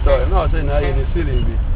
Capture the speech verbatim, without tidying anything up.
To no, say na yɛ ne siri bi.